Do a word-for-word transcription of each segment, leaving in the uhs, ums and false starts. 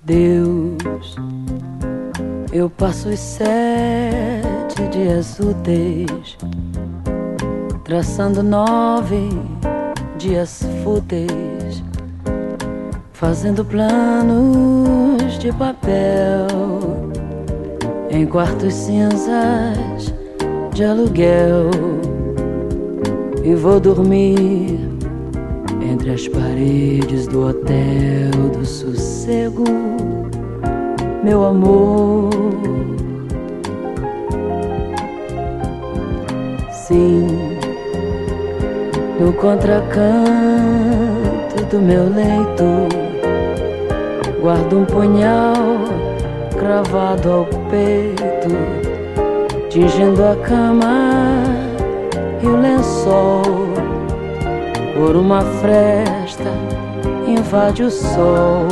Deus, eu passo os sete dias úteis, traçando nove dias fúteis, fazendo planos de papel em quartos cinzas de aluguel. E vou dormir entre as paredes do hotel do sossego, meu amor. Sim, no contracanto do meu leito guardo um punhal cravado ao peito, tingindo a cama e o lençol. Por uma fresta invade o sol,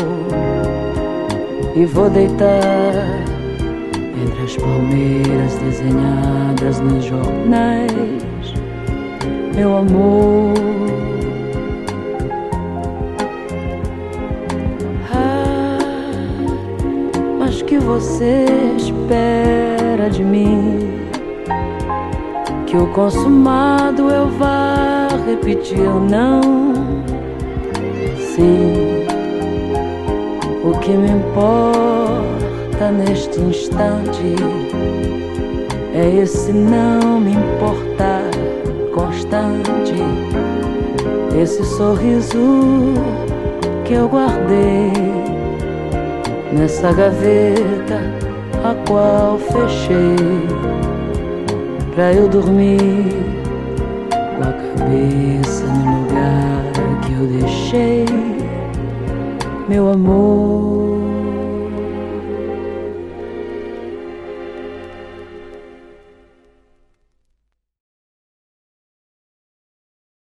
e vou deitar entre as palmeiras desenhadas nos jornais, meu amor. Ah, mas que você espera de mim? Que o consumado eu vá repetir ou não? Sim, o que me importa neste instante é esse não me importar constante, esse sorriso que eu guardei nessa gaveta a qual fechei, pra eu dormir com a cabeça no lugar que eu deixei, meu amor.